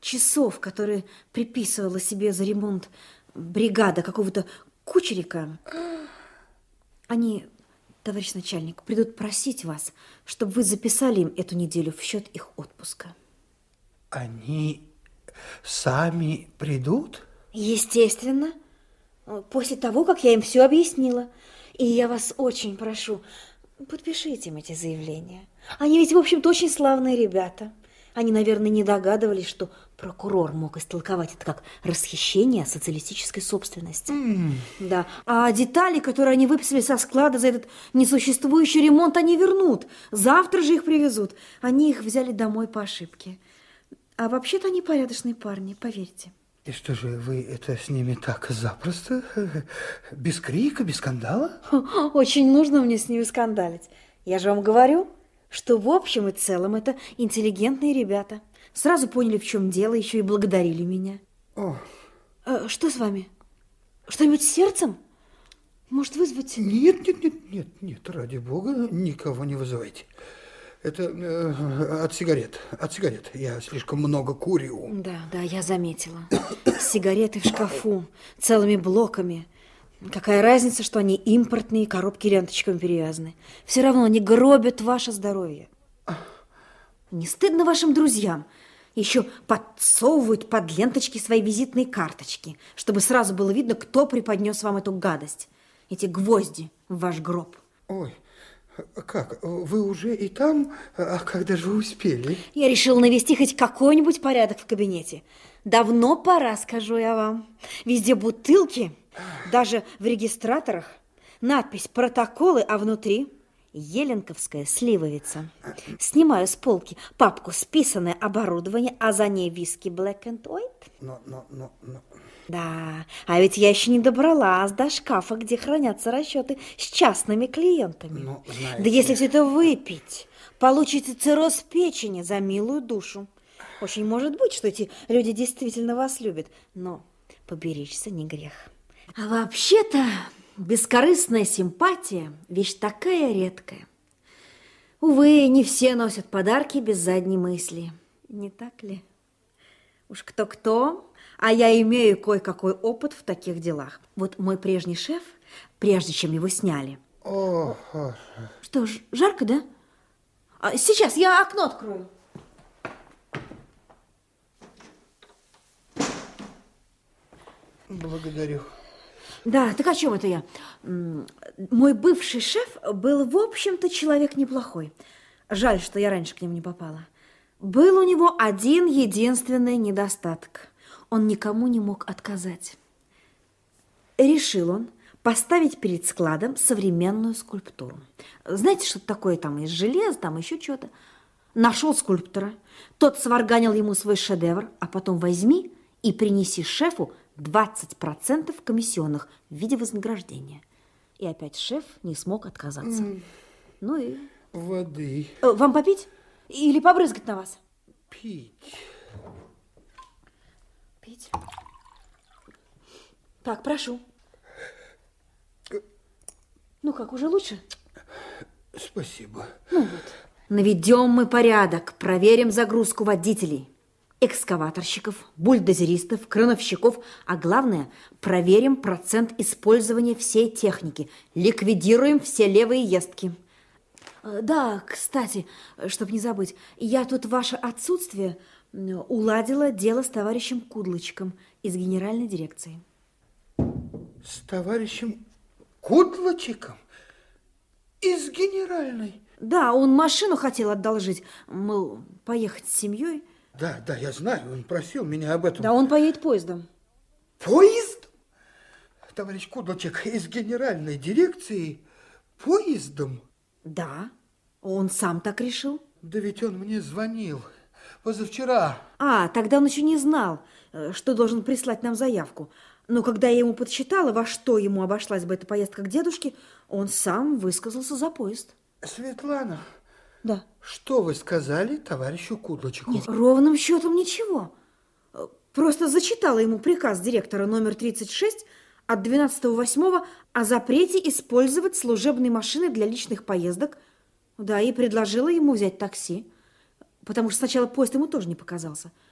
часов, которые приписывала себе за ремонт бригада какого-то кучерика, они, товарищ начальник, придут просить вас, чтобы вы записали им эту неделю в счет их отпуска. Они сами придут? Естественно, после того, как я им все объяснила. И я вас очень прошу, подпишите им эти заявления. Они ведь, в общем-то, очень славные ребята. Они, наверное, не догадывались, что прокурор мог истолковать это как расхищение социалистической собственности. Да. А детали, которые они выписали со склада за этот несуществующий ремонт, они вернут. Завтра же их привезут. Они их взяли домой по ошибке. А вообще-то они порядочные парни, поверьте. И что же, вы это с ними так запросто? Без крика, без скандала? Очень нужно мне с ними скандалить. Я же вам говорю, что в общем и целом это интеллигентные ребята. Сразу поняли, в чем дело, еще и благодарили меня. О. Что с вами? Что-нибудь с сердцем? Может, вызвать? Нет, ради бога, никого не вызывайте. Это от сигарет. Я слишком много курю. Да, я заметила. Сигареты в шкафу, целыми блоками. Какая разница, что они импортные, коробки ленточками перевязаны. Все равно они гробят ваше здоровье. Не стыдно вашим друзьям? Еще подсовывают под ленточки свои визитные карточки, чтобы сразу было видно, кто преподнес вам эту гадость. Эти гвозди в ваш гроб. Ой, как? Вы уже и там? А когда же вы успели? Я решила навести хоть какой-нибудь порядок в кабинете. Давно пора, скажу я вам. Везде бутылки, даже в регистраторах. Надпись «Протоколы», а внутри еленковская сливовица. Снимаю с полки папку «Списанное оборудование», а за ней виски Black and White. Но. Да, а ведь я еще не добралась до шкафа, где хранятся расчеты с частными клиентами. Ну, знаете... Да если все это выпить, получите цирроз печени за милую душу. Очень может быть, что эти люди действительно вас любят, но поберечься не грех. А вообще-то бескорыстная симпатия – вещь такая редкая. Увы, не все носят подарки без задней мысли. Не так ли? Уж кто-кто, а я имею кое-какой опыт в таких делах. Вот мой прежний шеф, прежде чем его сняли... Что ж, жарко, да? Сейчас я окно открою. Благодарю. Да, так о чем это я? Мой бывший шеф был, в общем-то, человек неплохой. Жаль, что я раньше к нему не попала. Был у него один единственный недостаток. Он никому не мог отказать. Решил он поставить перед складом современную скульптуру. Знаете, что такое там из железа, там еще что-то? Нашел скульптора, тот сварганил ему свой шедевр, а потом возьми и принеси шефу 20% комиссионных в виде вознаграждения. И опять шеф не смог отказаться. Ну и... Воды. Вам попить? Или побрызгать на вас? Пить. Пить? Так, прошу. Ну как, уже лучше? Спасибо. Ну вот. Наведем мы порядок, проверим загрузку водителей, экскаваторщиков, бульдозеристов, крановщиков, а главное, проверим процент использования всей техники, ликвидируем все левые ездки. Да, кстати, чтобы не забыть, я тут в ваше отсутствие уладила дело с товарищем Кудлычком из генеральной дирекции. С товарищем Кудлычиком? Из генеральной? Да, он машину хотел одолжить, мол, поехать с семьей. Да, я знаю, он просил меня об этом. Да, он поедет поездом. Поездом? Товарищ Кудлычек из генеральной дирекции поездом? Да, он сам так решил. Да ведь он мне звонил позавчера. Тогда он еще не знал, что должен прислать нам заявку. Но когда я ему подсчитала, во что ему обошлась бы эта поездка к дедушке, он сам высказался за поезд. Светлана, да. Что вы сказали товарищу Кудлычеку? Нет, ровным счетом ничего. Просто зачитала ему приказ директора номер 36 от 12.08 о запрете использовать служебные машины для личных поездок. Да, и предложила ему взять такси, потому что сначала поезд ему тоже не показался.